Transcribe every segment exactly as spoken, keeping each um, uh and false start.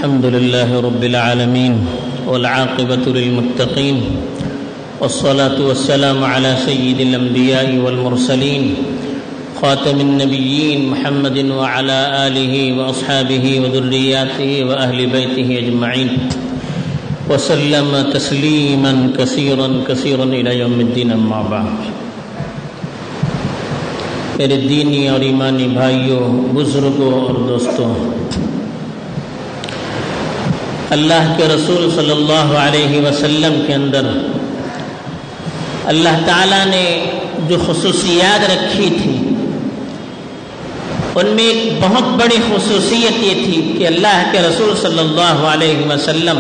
الحمد لله رب العالمين والعاقبة للمتقين والصلاة والسلام على سيد الأنبياء والمرسلين خاتم النبيين محمد وعلى آله وأصحابه وذرياته وأهل بيته أجمعين وسلم تسليما كثيرا كثيرا إلى يوم الدين أما بعد. میرے دینی اور ایمانی بھائیوں، بزرگوں اور دوستوں، اللہ کے رسول صلی اللہ علیہ وسلم کے اندر اللہ تعالیٰ نے جو خصوصیات رکھی تھی ان میں ایک بہت بڑی خصوصیت یہ تھی کہ اللہ کے رسول صلی اللہ علیہ وسلم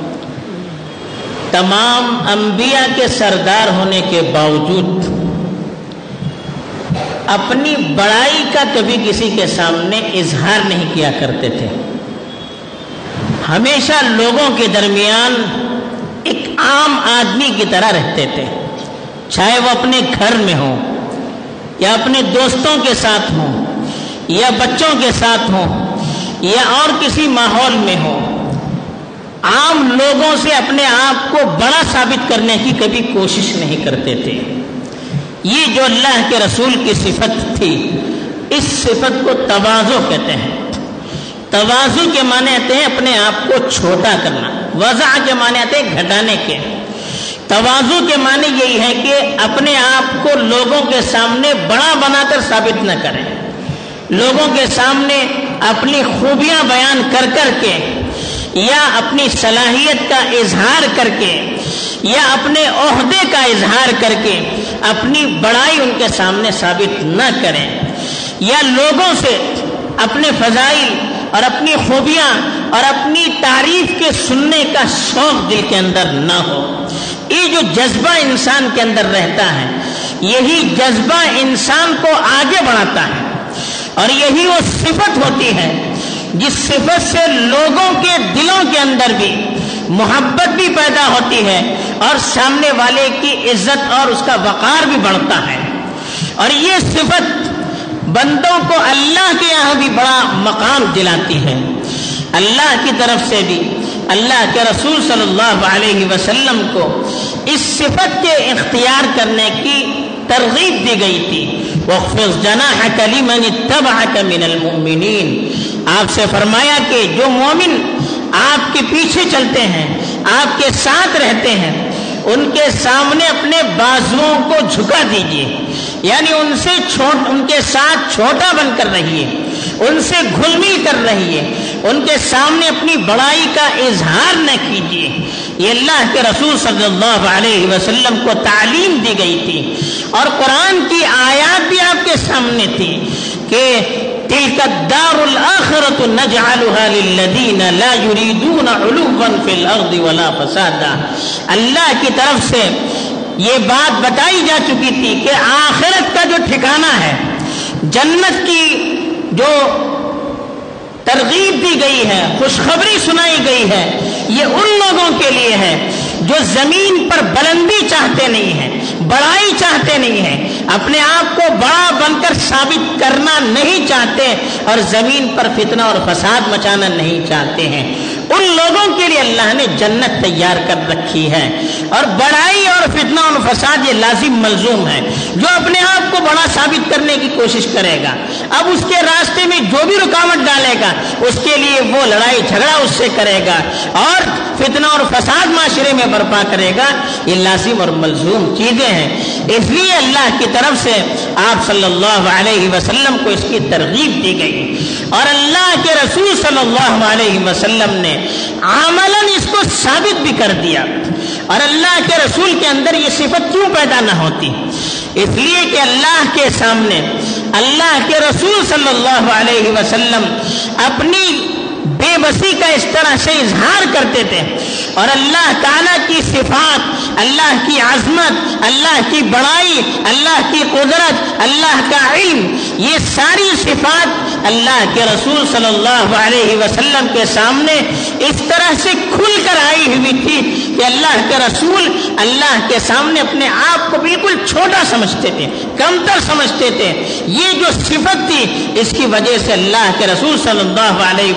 تمام انبیاء کے سردار ہونے کے باوجود اپنی بڑائی کا کبھی کسی کے سامنے اظہار نہیں کیا کرتے تھے. ہمیشہ لوگوں کے درمیان ایک عام آدمی کی طرح رہتے تھے، چاہے وہ اپنے گھر میں ہوں یا اپنے دوستوں کے ساتھ ہوں یا بچوں کے ساتھ ہوں یا اور کسی ماحول میں ہوں. عام لوگوں سے اپنے آپ کو بڑا ثابت کرنے کی کبھی کوشش نہیں کرتے تھے. یہ جو اللہ کے رسول کی صفت تھی، اس صفت کو تواضع کہتے ہیں. تواضع کے معنی آتے ہیں اپنے آپ کو چھوٹا کرنا، وضع کے معنی آتے ہیں گھٹانے کے. تواضع کے معنی یہی ہے کہ اپنے آپ کو لوگوں کے سامنے بڑا بنا کر ثابت نہ کریں، لوگوں کے سامنے اپنی خوبیاں بیان کر کر کے یا اپنی صلاحیت کا اظہار کر کے یا اپنے عہدے کا اظہار کر کے اپنی بڑائی ان کے سامنے ثابت نہ کریں، یا لوگوں سے اپنے فضائل اور اپنی خوبیاں اور اپنی تعریف کے سننے کا شوق دل کے اندر نہ ہو. یہ جو جذبہ انسان کے اندر رہتا ہے، یہی جذبہ انسان کو آگے بڑھاتا ہے، اور یہی وہ صفت ہوتی ہے جس صفت سے لوگوں کے دلوں کے اندر بھی محبت بھی پیدا ہوتی ہے اور سامنے والے کی عزت اور اس کا وقار بھی بڑھتا ہے. اور یہ صفت بندوں کو اللہ کے یہاں بھی بڑا مقام دلاتی ہے. اللہ کی طرف سے بھی اللہ کے رسول صلی اللہ علیہ وسلم کو اس صفت کے اختیار کرنے کی ترغیب دی گئی تھی. وَاخْفِضْ جَنَاحَكَ لِمَنِ اتَّبَعَكَ مِنَ الْمُؤْمِنِينَ. آپ سے فرمایا کہ جو مومن آپ کے پیچھے چلتے ہیں، آپ کے ساتھ رہتے ہیں، ان کے سامنے اپنے بازوؤں کو جھکا دیجیے، یعنی ان سے چھوٹ ان کے ساتھ چھوٹا بن کر رہیے، ان سے گھل مل کر رہیے، ان کے سامنے اپنی بڑائی کا اظہار نہ کیجیے. یہ اللہ کے رسول صلی اللہ علیہ وسلم کو تعلیم دی گئی تھی، اور قرآن کی آیات بھی آپ کے سامنے تھی کہ تلک الدار الآخرۃ نجعلها للذین لا یریدون علوا فی الارض ولا فسادا. اللہ کی طرف سے یہ بات بتائی جا چکی تھی کہ آخرت کا جو ٹھکانہ ہے، جنت کی جو ترغیب دی گئی ہے، خوشخبری سنائی گئی ہے، یہ ان لوگوں کے لیے ہے جو زمین پر بلندی چاہتے نہیں ہیں، بڑائی چاہتے نہیں ہیں، اپنے آپ کو بڑا بن کر ثابت کرنا نہیں چاہتے اور زمین پر فتنہ اور فساد مچانا نہیں چاہتے ہیں. ان لوگوں کے لیے اللہ نے جنت تیار کر رکھی ہے. اور بڑائی اور فتنہ اور فساد یہ لازم ملزوم ہے. جو اپنے آپ کو بڑا ثابت کرنے کی کوشش کرے گا، اب اس کے راستے میں جو بھی رکاوٹ ڈالے گا اس کے لیے وہ لڑائی جھگڑا اس سے کرے گا اور فتنہ اور فساد معاشرے میں برپا کرے گا. یہ لازم اور ملزوم چیزیں ہیں. اس لیے اللہ کی طرف سے آپ صلی اللہ علیہ وسلم کو اس کی ترغیب دی گئی، اور اللہ کے رسول صلی اللہ علیہ وسلم نے عملاً اس کو ثابت بھی کر دیا. اور اللہ کے رسول کے اندر یہ صفت کیوں پیدا نہ ہوتی؟ اس لیے کہ اللہ کے سامنے اللہ کے رسول صلی اللہ علیہ وسلم اپنی بے بسی کا اس طرح سے اظہار کرتے تھے، اور اللہ تعالیٰ کی صفات، اللہ کی عظمت، اللہ کی بڑائی، اللہ کی قدرت، اللہ کا علم، یہ ساری صفات اللہ کے رسول صلی اللہ علیہ وسلم کے سامنے اس طرح سے کھل کر آئی ہوئی تھی کہ اللہ کے رسول اللہ کے سامنے اپنے آپ کو بالکل چھوٹا سمجھتے تھے، کمتر سمجھتے تھے. یہ جو صفت تھی اس کی وجہ سے اللہ کے رسول صلی اللہ علیہ وسلم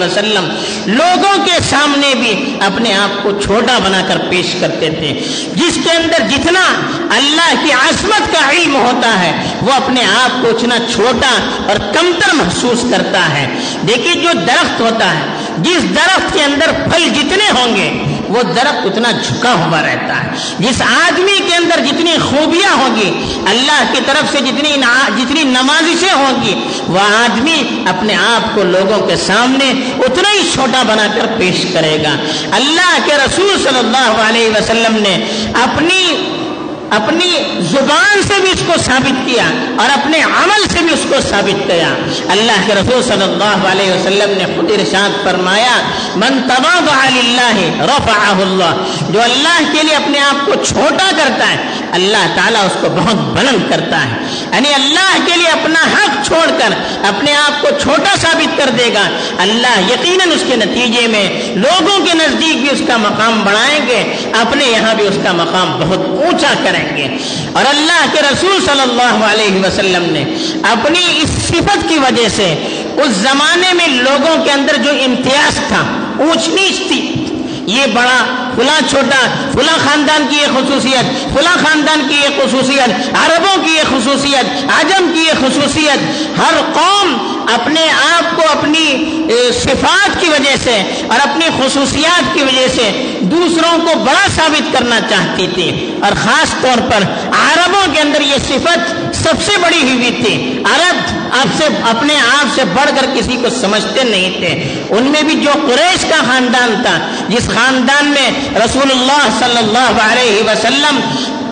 لوگوں کے سامنے بھی اپنے آپ کو چھوٹا بنا کر پیش کرتے تھے. جس کے اندر جتنا اللہ کی عظمت کا علم ہوتا ہے وہ اپنے آپ کو اتنا چھوٹا اور کمتر محسوس کرتا ہے. دیکھیے جو درخت ہوتا ہے, جس درخت کے اندر پھل جتنے ہوں گے وہ درخت اتنا جھکا ہوا رہتا ہے. جس آدمی کے اندر جتنی خوبیاں ہوں گی, اللہ کی طرف سے جتنی جتنی نوازشیں ہوں گی, وہ آدمی اپنے آپ کو لوگوں کے سامنے اتنا ہی چھوٹا بنا کر پیش کرے گا. اللہ کے رسول صلی اللہ علیہ وسلم نے اپنی اپنی زبان سے بھی اس کو ثابت کیا اور اپنے عمل سے بھی اس کو ثابت کیا. اللہ کے رسول صلی اللہ علیہ وسلم نے خود ارشاد فرمایا, من تواضع للہ رفعہ اللہ, جو اللہ کے لیے اپنے آپ کو چھوٹا کرتا ہے اللہ تعالیٰ اس کو بہت بلند کرتا ہے. یعنی اللہ کے لیے اپنا حق چھوڑ کر اپنے آپ کو چھوٹا ثابت کر دے گا, اللہ یقیناً اس کے نتیجے میں لوگوں کے نزدیک بھی اس کا مقام بڑھائیں گے, اپنے یہاں بھی اس کا مقام بہت اونچا کریں گے. اور اللہ کے رسول صلی اللہ علیہ وسلم نے اپنی اس صفت کی وجہ سے اس زمانے میں لوگوں کے اندر جو امتیاز تھا, اونچ نیچ تھی, یہ بڑا فلاں چھوٹا, فلاں خاندان کی یہ خصوصیت, فلاں خاندان کی یہ خصوصیت, عربوں کی یہ خصوصیت, عجم کی یہ خصوصیت, ہر قوم اپنے آپ کو اپنی صفات کی وجہ سے اور اپنی خصوصیات کی وجہ سے دوسروں کو بڑا ثابت کرنا چاہتی تھی. اور خاص طور پر عربوں کے اندر یہ صفت سب سے بڑی ہوئی تھی. عرب آپ سے اپنے آپ سے بڑھ کر کسی کو سمجھتے نہیں تھے. ان میں بھی جو قریش کا خاندان تھا, جس خاندان میں رسول اللہ صلی اللہ علیہ وسلم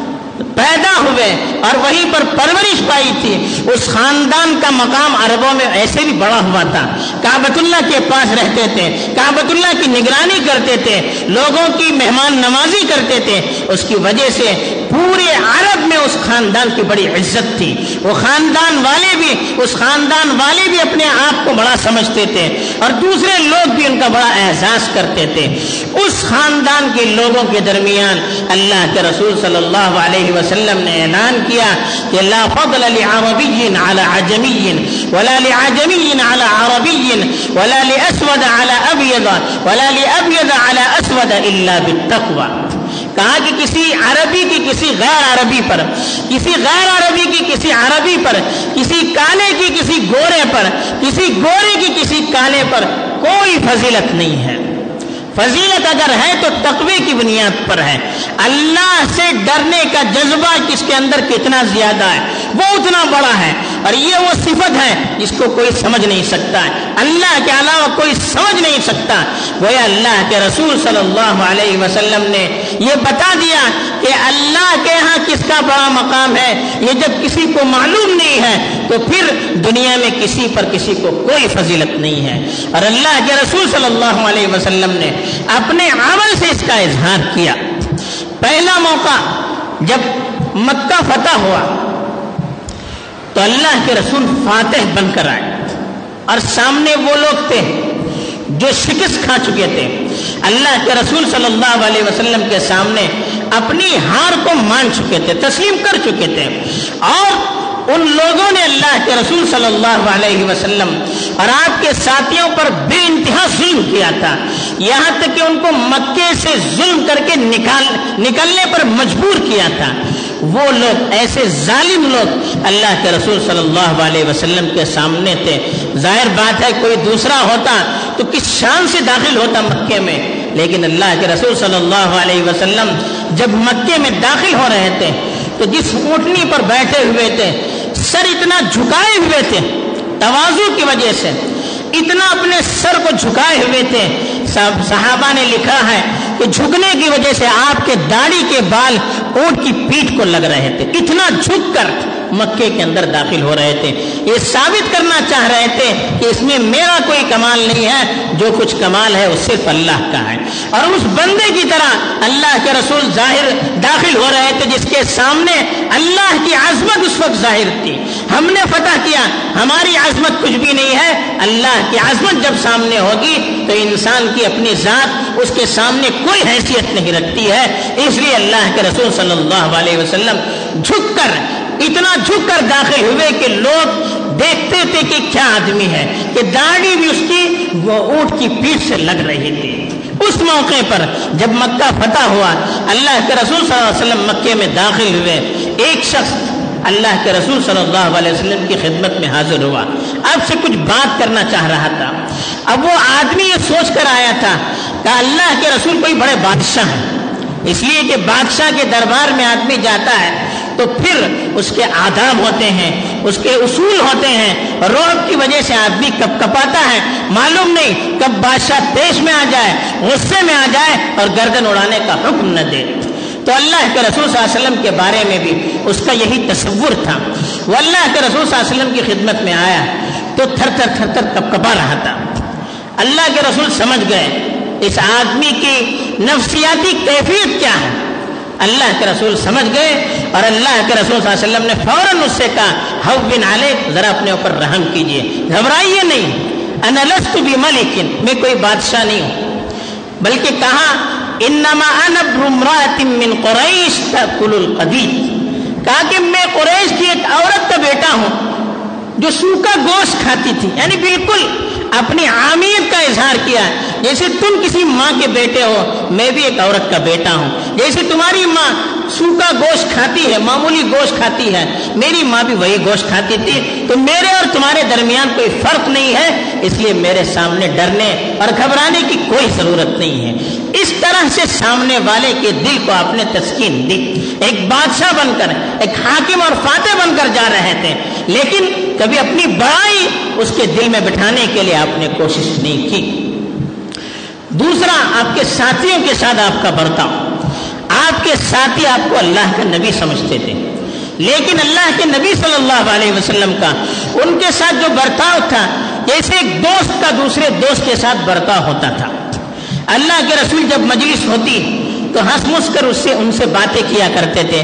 پیدا ہوئے اور وہیں پر پرورش پائی تھی, اس خاندان کا مقام عربوں میں ایسے بھی بڑا ہوا تھا. کعبۃ اللہ کے پاس رہتے تھے, کعبۃ اللہ کی نگرانی کرتے تھے, لوگوں کی مہمان نوازی کرتے تھے. اس کی وجہ سے پورے عرب میں اس خاندان کی بڑی عزت تھی. وہ خاندان والے بھی اس خاندان والے بھی اپنے آپ کو بڑا سمجھتے تھے اور دوسرے لوگ بھی ان کا بڑا اعزاز کرتے تھے. اس خاندان کے لوگوں کے درمیان اللہ کے رسول صلی اللہ علیہ وسلم نے اعلان کیا کہ لا فضل لعربی علی عجمی ولا لعجمی علی عربی ولا لاسود علی ابیض ولا لابیض علی اسود الا بالتقوی. کہا کہ کسی عربی کی کسی غیر عربی پر, کسی غیر عربی کی کسی عربی پر, کسی کالے کی کسی گورے پر, کسی گورے کی کسی کالے پر کوئی فضیلت نہیں ہے. فضیلت اگر ہے تو تقوی کی بنیاد پر ہے. اللہ سے ڈرنے کا جذبہ کس کے اندر کتنا زیادہ ہے وہ اتنا بڑا ہے. اور یہ وہ صفت ہے جس کو کوئی سمجھ نہیں سکتا ہے, اللہ کے علاوہ کوئی سمجھ نہیں سکتا. گویا اللہ کے رسول صلی اللہ علیہ وسلم نے یہ بتا دیا کہ اللہ کے ہاں کس کا بڑا مقام ہے. یہ جب کسی کو معلوم نہیں ہے تو پھر دنیا میں کسی پر کسی کو کوئی فضیلت نہیں ہے. اور اللہ کے رسول صلی اللہ علیہ وسلم نے اپنے عمل سے اس کا اظہار کیا. پہلا موقع جب مکہ فتح ہوا تو اللہ کے رسول فاتح بن کر آئے اور سامنے وہ لوگ تھے جو شکست کھا چکے تھے. اللہ کے رسول صلی اللہ علیہ وسلم کے سامنے اپنی ہار کو مان چکے تھے, تسلیم کر چکے تھے. اور ان لوگوں نے اللہ کے رسول صلی اللہ علیہ وسلم اور آپ کے ساتھیوں پر بے انتہا ظلم کیا تھا, یہاں تک کہ ان کو مکے سے ظلم کر کے نکال نکلنے پر مجبور کیا تھا. وہ لوگ, ایسے ظالم لوگ اللہ کے رسول صلی اللہ علیہ وسلم کے سامنے تھے. ظاہر بات ہے کوئی دوسرا ہوتا تو کس شان سے داخل ہوتا مکے میں, لیکن اللہ کے رسول صلی اللہ علیہ وسلم جب مکے میں داخل ہو رہے تھے تو جس اونٹنی پر بیٹھے ہوئے تھے سر اتنا جھکائے ہوئے تھے, تواضع کی وجہ سے اتنا اپنے سر کو جھکائے ہوئے تھے. صحابہ نے لکھا ہے کہ جھکنے کی وجہ سے آپ کے داڑھی کے بال اونٹ کی پیٹھ کو لگ رہے تھے, اتنا جھک کر مکے کے اندر داخل ہو رہے تھے. یہ ثابت کرنا چاہ رہے تھے کہ اس میں میرا کوئی کمال نہیں ہے, جو کچھ کمال ہے وہ صرف اللہ کا ہے. اور اس بندے کی طرح اللہ کے رسول ظاہر داخل ہو رہے تھے جس کے سامنے اللہ کی عظمت اس وقت ظاہر تھی. ہم نے فتح کیا, ہماری عظمت کچھ بھی نہیں ہے, اللہ کی عظمت جب سامنے ہوگی تو انسان کی اپنی ذات اس کے سامنے کوئی حیثیت نہیں رکھتی ہے. اس لیے اللہ کے رسول صلی اللہ علیہ وسلم جھک کر, اتنا جھک کر داخل ہوئے کہ لوگ دیکھتے تھے کہ کیا آدمی ہے، کہ داڑھی بھی اس کی وہ اونٹ کی پیٹھ سے لگ رہی تھی۔ اس موقع پر جب مکہ فتح ہوا، اللہ کے رسول صلی اللہ علیہ وسلم مکے میں داخل ہوئے، ایک شخص اللہ کے رسول صلی اللہ علیہ وسلم کی خدمت میں حاضر ہوا، آپ سے کچھ بات کرنا چاہ رہا تھا۔ اب وہ آدمی یہ سوچ کر آیا تھا کہ اللہ کے رسول کوئی بڑے بادشاہ ہیں، اس لیے کہ بادشاہ کے دربار میں آدمی جاتا ہے تو پھر اس کے آداب ہوتے ہیں، اس کے اصول ہوتے ہیں، رعب کی وجہ سے آدمی کب کپاتا ہے، معلوم نہیں کب بادشاہ تیش میں آ جائے، غصے میں آ جائے اور گردن اڑانے کا حکم نہ دے۔ تو اللہ کے رسول صلی اللہ علیہ وسلم کے بارے میں بھی اس کا یہی تصور تھا۔ وہ اللہ کے رسول صلی اللہ علیہ وسلم کی خدمت میں آیا تو تھر تھر تھر تھر کپ کپا رہا تھا۔ اللہ کے رسول سمجھ گئے اس آدمی کی نفسیاتی کیفیت کیا ہے، اللہ کے رسول سمجھ گئے اور اللہ کے رسول صلی اللہ علیہ وسلم نے فوراً اس سے کہا ہوّن علیک، ذرا اپنے اوپر رحم کیجئے، گھبرائیے نہیں، انا لست بملک، میں کوئی بادشاہ نہیں ہوں، بلکہ کہا انما انا ابن امرأة من قریش تأکل القدید، کہا کہ میں قریش کی ایک عورت کا بیٹا ہوں جو سوکھا گوشت کھاتی تھی، یعنی بالکل اپنی عامیت کا اظہار کیا، جیسے تم کسی ماں کے بیٹے ہو، میں بھی ایک عورت کا بیٹا ہوں، جیسے تمہاری ماں سوکھا گوشت کھاتی ہے، معمولی گوشت کھاتی ہے، میری ماں بھی وہی گوشت کھاتی تھی، تو میرے اور تمہارے درمیان کوئی فرق نہیں ہے، اس لیے میرے سامنے ڈرنے اور گھبرانے کی کوئی ضرورت نہیں ہے۔ اس طرح سے سامنے والے کے دل کو آپ نے تسکین دی، ایک بادشاہ بن کر، ایک حاکم اور فاتح بن کر جا رہے تھے، لیکن کبھی اپنی بڑائی اس کے دل میں بٹھانے کے لیے آپ نے کوشش نہیں کی۔ دوسرا، آپ کے ساتھیوں کے ساتھ آپ کا برتاؤ، آپ کے ساتھی آپ کو اللہ کا نبی سمجھتے تھے، لیکن اللہ کے نبی صلی اللہ علیہ وسلم کا ان کے ساتھ جو برتاؤ تھا، جیسے ایک دوست کا دوسرے دوست کے ساتھ برتاؤ ہوتا تھا۔ اللہ کے رسول جب مجلس ہوتی تو ہنس مس کر اس سے ان سے باتیں کیا کرتے تھے،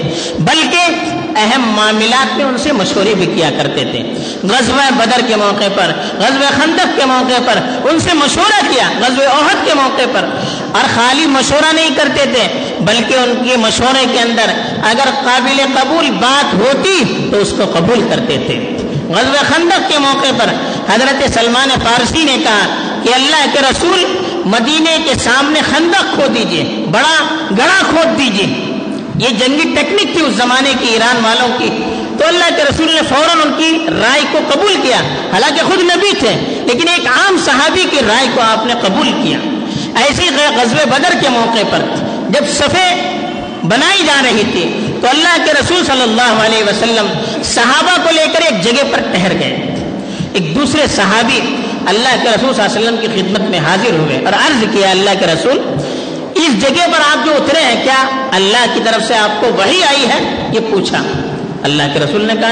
بلکہ اہم معاملات میں ان سے مشورے بھی کیا کرتے تھے۔ غزوہ بدر کے موقع پر، غزوہ خندق کے موقع پر ان سے مشورہ کیا، غزوہ احد کے موقع پر، اور خالی مشورہ نہیں کرتے تھے بلکہ ان کے مشورے کے اندر اگر قابل قبول بات ہوتی تو اس کو قبول کرتے تھے۔ غزوہ خندق کے موقع پر حضرت سلمان فارسی نے کہا کہ اللہ کے رسول مدینے کے سامنے خندق کھود دیجئے، بڑا گڑھا کھود دیجئے، یہ جنگی ٹیکنک تھی اس زمانے کی ایران والوں کی۔ تو اللہ کے رسول نے فوراً ان کی رائے کو قبول کیا، حالانکہ خود نبی تھے لیکن ایک عام صحابی کی رائے کو آپ نے قبول کیا۔ ایسی غزوہ بدر کے موقع پر جب صفیں بنائی جا رہی تھی تو اللہ کے رسول صلی اللہ علیہ وسلم صحابہ کو لے کر ایک جگہ پر ٹھہر گئے۔ ایک دوسرے صحابی اللہ کے رسول صلی اللہ علیہ وسلم کی خدمت میں حاضر ہوئے اور عرض کیا، اللہ کے رسول اس جگہ پر آپ جو اترے ہیں کیا اللہ کی طرف سے آپ کو وحی آئی ہے؟ یہ پوچھا۔ اللہ کے رسول نے کہا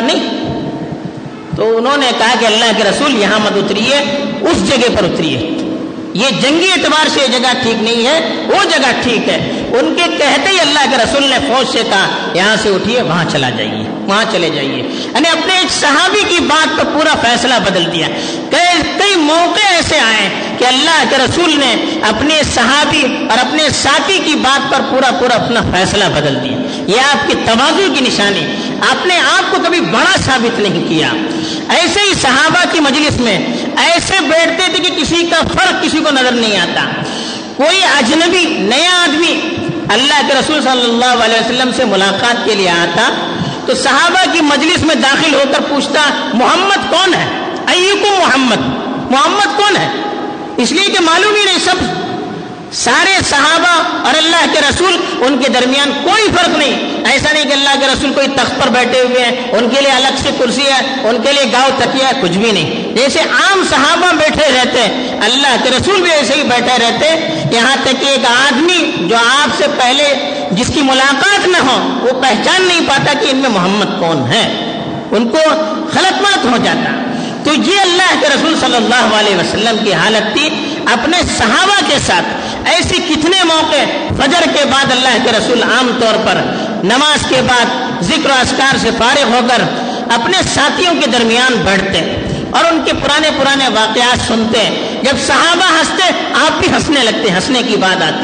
نہیں۔ تو انہوں نے کہا کہ اللہ کے رسول یہاں مت اتریے، اس جگہ پر اتریے، یہ جنگی اعتبار سے یہ جگہ ٹھیک نہیں ہے، وہ جگہ ٹھیک ہے۔ ان کے کہتے ہی اللہ کے رسول نے فوج سے کہا یہاں سے اٹھیے، وہاں چلا جائیے، وہاں چلے جائیے، یعنی اپنے ایک صحابی کی بات پر پورا فیصلہ بدل دیا۔ کئی کئی موقع ایسے آئے کہ اللہ کے رسول نے اپنے صحابی اور اپنے ساتھی کی بات پر پورا پورا اپنا فیصلہ بدل دیا۔ یہ آپ کی تواضع کی نشانی، آپ نے آپ کو کبھی بڑا ثابت نہیں کیا۔ ایسے ہی صحابہ کی مجلس میں ایسے بیٹھتے تھے کہ کسی کا فرق کسی کو نظر نہیں آتا۔ کوئی اجنبی نیا آدمی اللہ کے رسول صلی اللہ علیہ وسلم سے ملاقات کے لیے آتا تو صحابہ کی مجلس میں داخل ہو کر پوچھتا محمد کون ہے؟ ایکم محمد، محمد کون ہے؟ اس لیے کہ معلوم ہی نہیں، سب سارے صحابہ اور اللہ کے رسول ان کے درمیان کوئی فرق نہیں۔ ایسا نہیں کہ اللہ کے رسول کوئی تخت پر بیٹھے ہوئے ہیں، ان کے لیے الگ سے کرسی ہے، ان کے لیے گاؤں تکیہ ہے، کچھ بھی نہیں۔ جیسے عام صحابہ بیٹھے رہتے اللہ کے رسول بھی ایسے ہی بیٹھے رہتے، یہاں تک کہ ایک آدمی جو آپ سے پہلے جس کی ملاقات نہ ہو وہ پہچان نہیں پاتا کہ ان میں محمد کون ہے، ان کو خلط ملط ہو جاتا۔ تو یہ اللہ کے رسول صلی اللہ علیہ وسلم کی حالت تھی اپنے صحابہ کے ساتھ۔ ایسی کتنے موقع فجر کے بعد اللہ کے رسول عام طور پر نماز کے بعد ذکر و اذکار سے فارغ ہو کر اپنے ساتھیوں کے درمیان بیٹھتے اور ان کے پرانے پرانے واقعات سنتے۔ جب صحابہ ہنستے آپ بھی ہنسنے لگتے، ہنسنے کی بات آتی،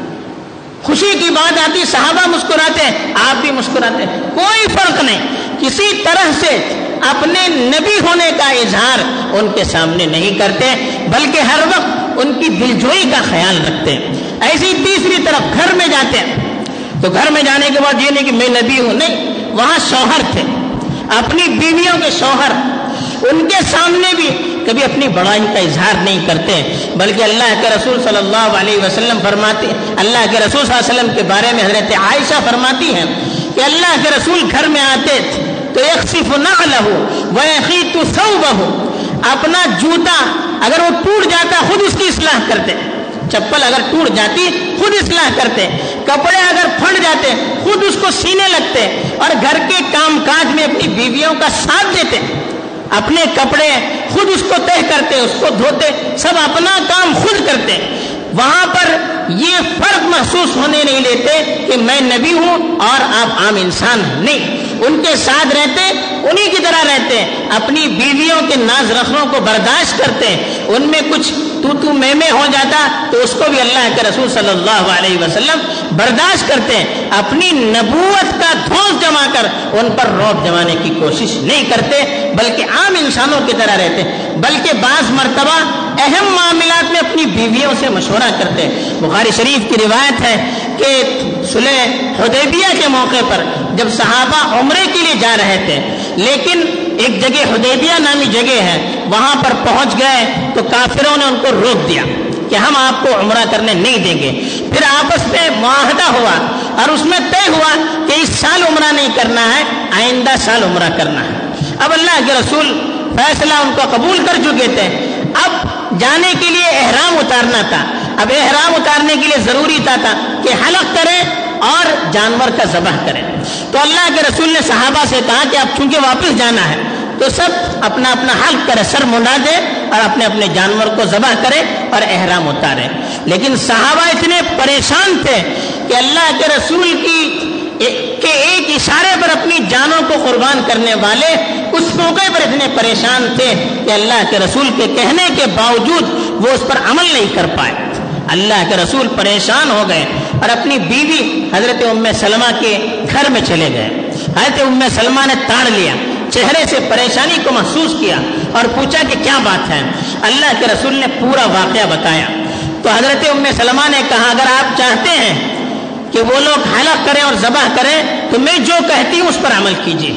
خوشی کی بات آتی، صحابہ مسکراتے آپ بھی مسکراتے، کوئی فرق نہیں۔ کسی طرح سے اپنے نبی ہونے کا اظہار ان کے سامنے نہیں کرتے، بلکہ ہر وقت ان کی دلجوئی کا خیال رکھتے ہیں۔ ایسی تیسری طرف گھر میں جاتے ہیں تو گھر میں جانے کے بعد یہ نہیں کہ میں نبی ہوں، نہیں، وہاں شوہر تھے، اپنی بیویوں کے شوہر، ان کے سامنے بھی کبھی اپنی بڑائی کا اظہار نہیں کرتے، بلکہ اللہ کے رسول صلی اللہ علیہ وسلم فرماتے، اللہ کے رسول صلی اللہ علیہ وسلم کے بارے میں حضرت عائشہ فرماتی ہیں کہ اللہ کے رسول گھر میں آتے تو یخصف نعلہ ویخیط ثوبہ، اپنا جوتا اگر وہ ٹوٹ جاتا خود اس کی اصلاح کرتے، چپل اگر ٹوٹ جاتی خود اصلاح کرتے، کپڑے اگر پھٹ جاتے خود اس کو سینے لگتے، اور گھر کے کام کاج میں اپنی بیویوں کا ساتھ دیتے، اپنے کپڑے خود اس کو طے کرتے، اس کو دھوتے، سب اپنا کام خود کرتے۔ وہاں پر یہ فرق محسوس ہونے نہیں دیتے کہ میں نبی ہوں اور آپ عام انسان، نہیں، ان کے ساتھ رہتے، انہی کی طرح رہتے، اپنی بیویوں کے ناز رخنوں کو برداشت کرتے، ان میں کچھ تو تو میں میں ہو جاتا تو اس کو بھی اللہ کے رسول صلی اللہ علیہ وسلم برداشت کرتے، اپنی نبوت کا دھوس جما کر ان پر رعب جمانے کی کوشش نہیں کرتے، بلکہ عام انسانوں کی طرح رہتے، بلکہ بعض مرتبہ اہم معاملات میں اپنی بیویوں سے مشورہ کرتے۔ بخاری شریف کی روایت ہے کہ صلح حدیبیہ کے موقع پر جب صحابہ عمرے کے لیے جا رہے تھے، لیکن ایک جگہ حدیبیہ نامی جگہ ہے، وہاں پر پہنچ گئے تو کافروں نے ان کو روک دیا کہ ہم آپ کو عمرہ کرنے نہیں دیں گے۔ پھر آپس میں معاہدہ ہوا اور اس میں طے ہوا کہ اس سال عمرہ نہیں کرنا ہے، آئندہ سال عمرہ کرنا ہے۔ اب اللہ کے رسول فیصلہ ان کو قبول کر چکے تھے، اب جانے کے لیے احرام اتارنا تھا، اب احرام اتارنے کے لیے ضروری تھا, تھا کہ حلق کریں اور جانور کا ذبح کریں. تو اللہ کے رسول نے صحابہ سے کہا کہ اب چونکہ واپس جانا ہے تو سب اپنا اپنا حلق کرے, سر منڈا دے اور اپنے اپنے جانور کو ذبح کرے اور احرام اتارے. لیکن صحابہ اتنے پریشان تھے کہ اللہ کے رسول کی کہ ایک اشارے پر اپنی جانوں کو قربان کرنے والے اس موقع پر اتنے پریشان تھے کہ اللہ کے رسول کے کہنے کے باوجود وہ اس پر عمل نہیں کر پائے. اللہ کے رسول پریشان ہو گئے اور اپنی بیوی حضرت ام سلمہ کے گھر میں چلے گئے. حضرت ام سلمہ نے تاڑ لیا, چہرے سے پریشانی کو محسوس کیا اور پوچھا کہ کیا بات ہے. اللہ کے رسول نے پورا واقعہ بتایا. تو حضرت ام سلمہ نے کہا اگر آپ چاہتے ہیں کہ وہ لوگ حلق کریں اور ذبح کریں تو میں جو کہتی ہوں اس پر عمل کیجیے.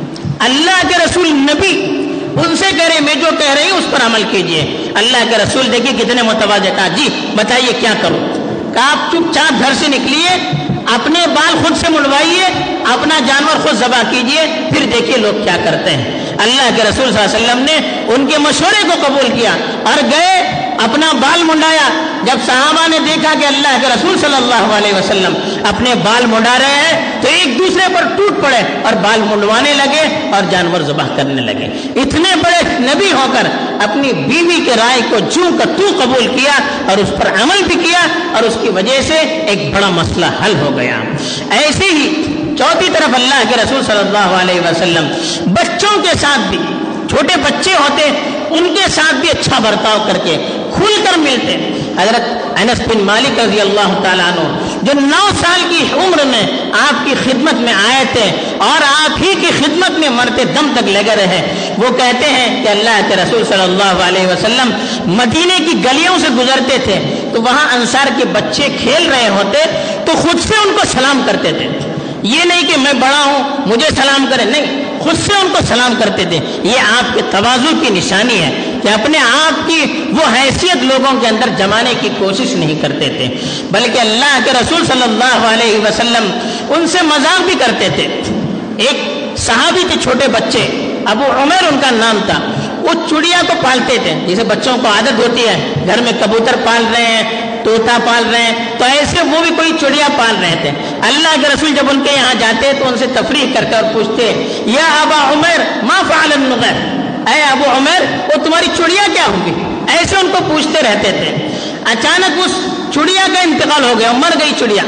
اللہ کے رسول نبی ان سے کہہ رہے میں جو کہہ رہی ہوں اس پر عمل کیجیے. اللہ کے رسول دیکھیے کتنے متواضع, کہا جی بتائیے کیا کروں. کہا آپ چپ چاپ گھر سے نکلیے, اپنے بال خود سے منڈوائیے, اپنا جانور خود ذبح کیجیے, پھر دیکھیے لوگ کیا کرتے ہیں. اللہ کے رسول صلی اللہ علیہ وسلم نے ان کے مشورے کو قبول کیا اور گئے, اپنا بال منڈایا. جب صحابہ نے دیکھا کہ اللہ کے رسول صلی اللہ علیہ وسلم اپنے بال منڈا رہے ہیں تو ایک دوسرے پر ٹوٹ پڑے اور بال منڈوانے لگے اور جانور ذبح کرنے لگے. اتنے بڑے نبی ہو کر اپنی بیوی کے رائے کو جوں کا تو قبول کیا اور اس پر عمل بھی کیا اور اس کی وجہ سے ایک بڑا مسئلہ حل ہو گیا. ایسے ہی چوتھی طرف اللہ کے رسول صلی اللہ علیہ وسلم بچوں کے ساتھ بھی, چھوٹے بچے ہوتے ان کے ساتھ بھی اچھا برتاؤ کر کے کھل کر ملتے. حضرت انس بن مالک رضی اللہ تعالیٰ عنہ جو نو سال کی عمر میں آپ کی خدمت میں آئے تھے اور آپ ہی کی خدمت میں مرتے دم تک لگے رہے, وہ کہتے ہیں کہ اللہ کے رسول صلی اللہ علیہ وسلم مدینے کی گلیوں سے گزرتے تھے تو وہاں انصار کے بچے کھیل رہے ہوتے تو خود سے ان کو سلام کرتے تھے. یہ نہیں کہ میں بڑا ہوں مجھے سلام کرے, نہیں, خود سے ان کو سلام کرتے تھے. یہ آپ کے تواضع کی نشانی ہے کہ اپنے آپ کی وہ حیثیت لوگوں کے اندر جمانے کی کوشش نہیں کرتے تھے, بلکہ اللہ کے رسول صلی اللہ علیہ وسلم ان سے مذاق بھی کرتے تھے. ایک صحابی تھے چھوٹے بچے, ابو عمیر ان کا نام تھا, وہ چڑیا کو پالتے تھے جیسے بچوں کو عادت ہوتی ہے, گھر میں کبوتر پال رہے ہیں, طوطا پال رہے ہیں, تو ایسے وہ بھی کوئی چڑیا پال رہے تھے. اللہ کے رسول جب ان کے یہاں جاتے تو ان سے تفریح کر کر پوچھتے یا ابا عمیر ما فعل النغیر, اے ابو عمیر وہ تمہاری چڑیا کیا ہوگی, ایسے ان کو پوچھتے رہتے تھے. اچانک اس چڑیا کا انتقال ہو گیا, مر گئی چڑیا.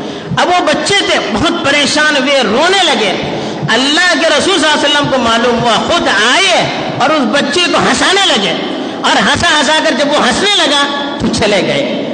اب وہ بچے تھے بہت پریشان ہوئے, رونے لگے. اللہ کے رسول صلی اللہ علیہ وسلم کو معلوم ہوا, خود آئے اور اس بچے کو ہنسانے لگے اور ہنسا ہنسا کر جب وہ ہنسنے لگا تو چلے گئے.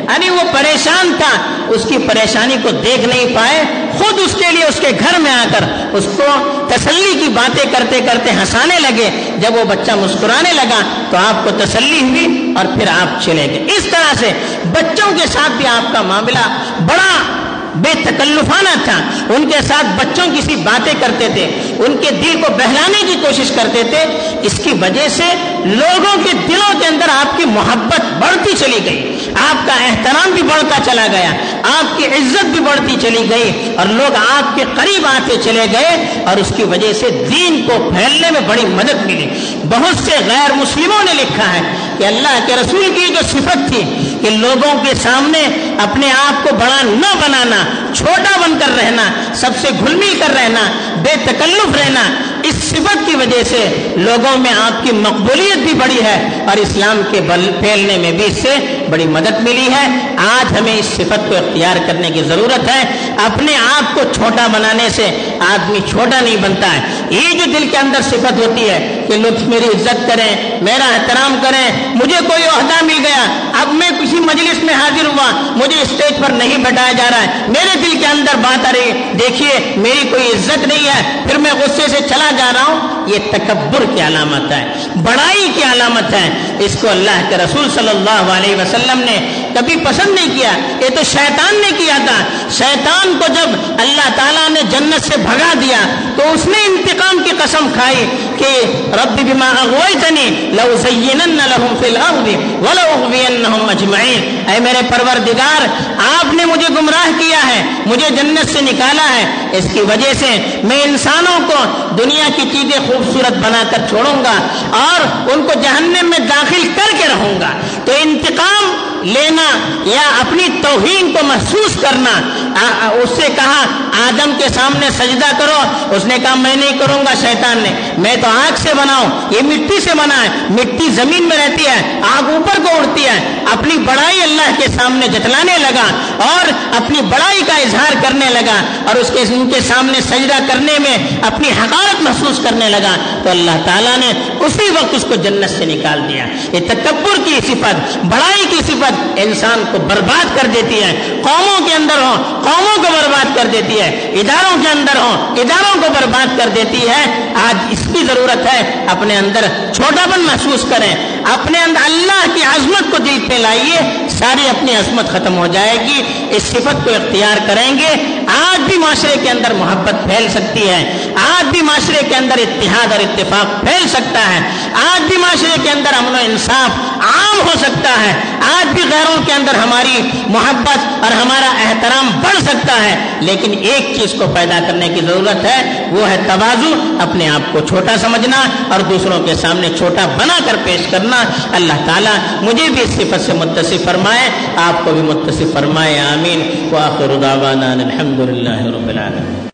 यानी वो परेशान था, उसकी परेशानी को देख नहीं पाए, खुद उसके लिए उसके घर में आकर उसको तसल्ली की बातें करते करते हंसाने लगे। जब वो बच्चा मुस्कुराने लगा तो आपको तसल्ली हुई और फिर आप चले गए। इस तरह से बच्चों के साथ भी आपका मामला बड़ा बेतकल्लुफाना था। उनके साथ बच्चों की सी बातें करते थे, उनके दिल को बहलाने की कोशिश करते थे। इसकी वजह से लोगों के दिलों के अंदर आपकी मोहब्बत बढ़ती चली गई, आपका एहतराम भी बढ़ता चला गया, आपकी इज्जत भी बढ़ती चली गई और लोग आपके करीब आते चले गए और उसकी वजह से दीन को फैलने में बड़ी मदद मिली। बहुत से गैर मुस्लिमों ने लिखा है कि अल्लाह के रसूल की जो सिफत थी कि लोगों के सामने अपने आप को बड़ा न बनाना, छोटा बनकर रहना, सबसे घुल मिल कर रहना, बेतकल्लुफ रहना, इस सिफत की वजह से लोगों में आपकी मकबूलियत भी बढ़ी है और इस्लाम के बल फैलने में भी इससे बड़ी मदद मिली है। आज हमें इस सिफत को इख्तियार करने की जरूरत है। अपने आप को छोटा बनाने से आदमी छोटा नहीं बनता है। ये जो दिल के अंदर सिफत होती है कि लोग मेरी इज्जत करें, मेरा एहतराम करें, मुझे कोई ओहदा मिल गया, अब मैं किसी मजलिस में हाजिर हुआ, मुझे स्टेज पर नहीं बैठाया जा रहा है, मेरे दिल के अंदर बात आ रही, देखिए मेरी कोई इज्जत नहीं है, फिर मैं गुस्से से चला जा रहा हूं, ये तकब्बुर की अलामत है, बड़ाई की अलामत है। इसको अल्लाह के रसूल सल्लल्लाहु अलैहि वसल्लम ने कभी पसंद नहीं किया। ये तो शैतान ने किया था। शैतान को जब अल्लाह ताला ने जन्नत से भगा दिया तो उसने इंतकाम की कसम खाई कि रब्बी बिमा अग़वैतनी लउज़य्यिनन्ना लहुम फिल अर्दि व लउग़वियन्नहुम अजमईन। ऐ मेरे परवरदिगार, आपने मुझे गुमराह किया है, मुझे जन्नत से निकाला है, इसकी वजह से मैं इंसानों को दुनिया की चीजें खूबसूरत बनाकर छोड़ूंगा और उनको जहन्नम में दाखिल करके रहूंगा। तो इंतकाम लेना या अपनी तौहीन को महसूस करना, आ, आ, उससे कहा आदम के सामने सजदा करो, उसने कहा मैं नहीं करूंगा। शैतान ने, मैं तो आग से बनाऊं, ये मिट्टी से बना है, मिट्टी जमीन में रहती है, आग ऊपर को उड़ती है। अपनी बड़ाई अल्लाह के सामने जतलाने लगा और अपनी बड़ाई का इजहार करने लगा और उसके उनके सामने सजदा करने में अपनी हकारत महसूस करने लगा। तो अल्लाह ताला ने उसी वक्त उसको जन्नत से निकाल दिया। ये तकब्बुर की सिफत, बड़ाई की सिफत इंसान को बर्बाद कर देती है। कौमों के अंदर हो, कौमों को बर्बाद कर देती है, इदारों के अंदर हो, इदारों को बर्बाद कर देती है। आज इसकी जरूरत है, अपने अंदर छोटापन महसूस करें, अपने अंदर अल्लाह की अजमत को दिल पे लाइए, सारी अपनी अजमत खत्म हो जाएगी। इस सिफत को इख्तियार करेंगे, आज भी माशरे के अंदर मोहब्बत फैल सकती है, आज भी माशरे के अंदर इत्तिहाद और इत्तिफाक फैल सकता है, आज भी माशरे के अंदर अमन और इंसाफ आम हो सकता है, आज भी गैरों के अंदर हमारी मोहब्बत और हमारा एहतराम बढ़ सकता है। लेकिन एक चीज को पैदा करने की जरूरत है, वो है तवाज़ु, अपने आप को छोटा समझना और दूसरों के सामने छोटा बनाकर पेश करना। अल्लाह ताला मुझे भी इस सिफत से मुत्तसिफ फरमाए, आपको भी मुत्तसिफ फरमाए। आमीन। व आखिरु दावाना अनिल हम्दुलिल्लाहि रब्बिल आलमीन।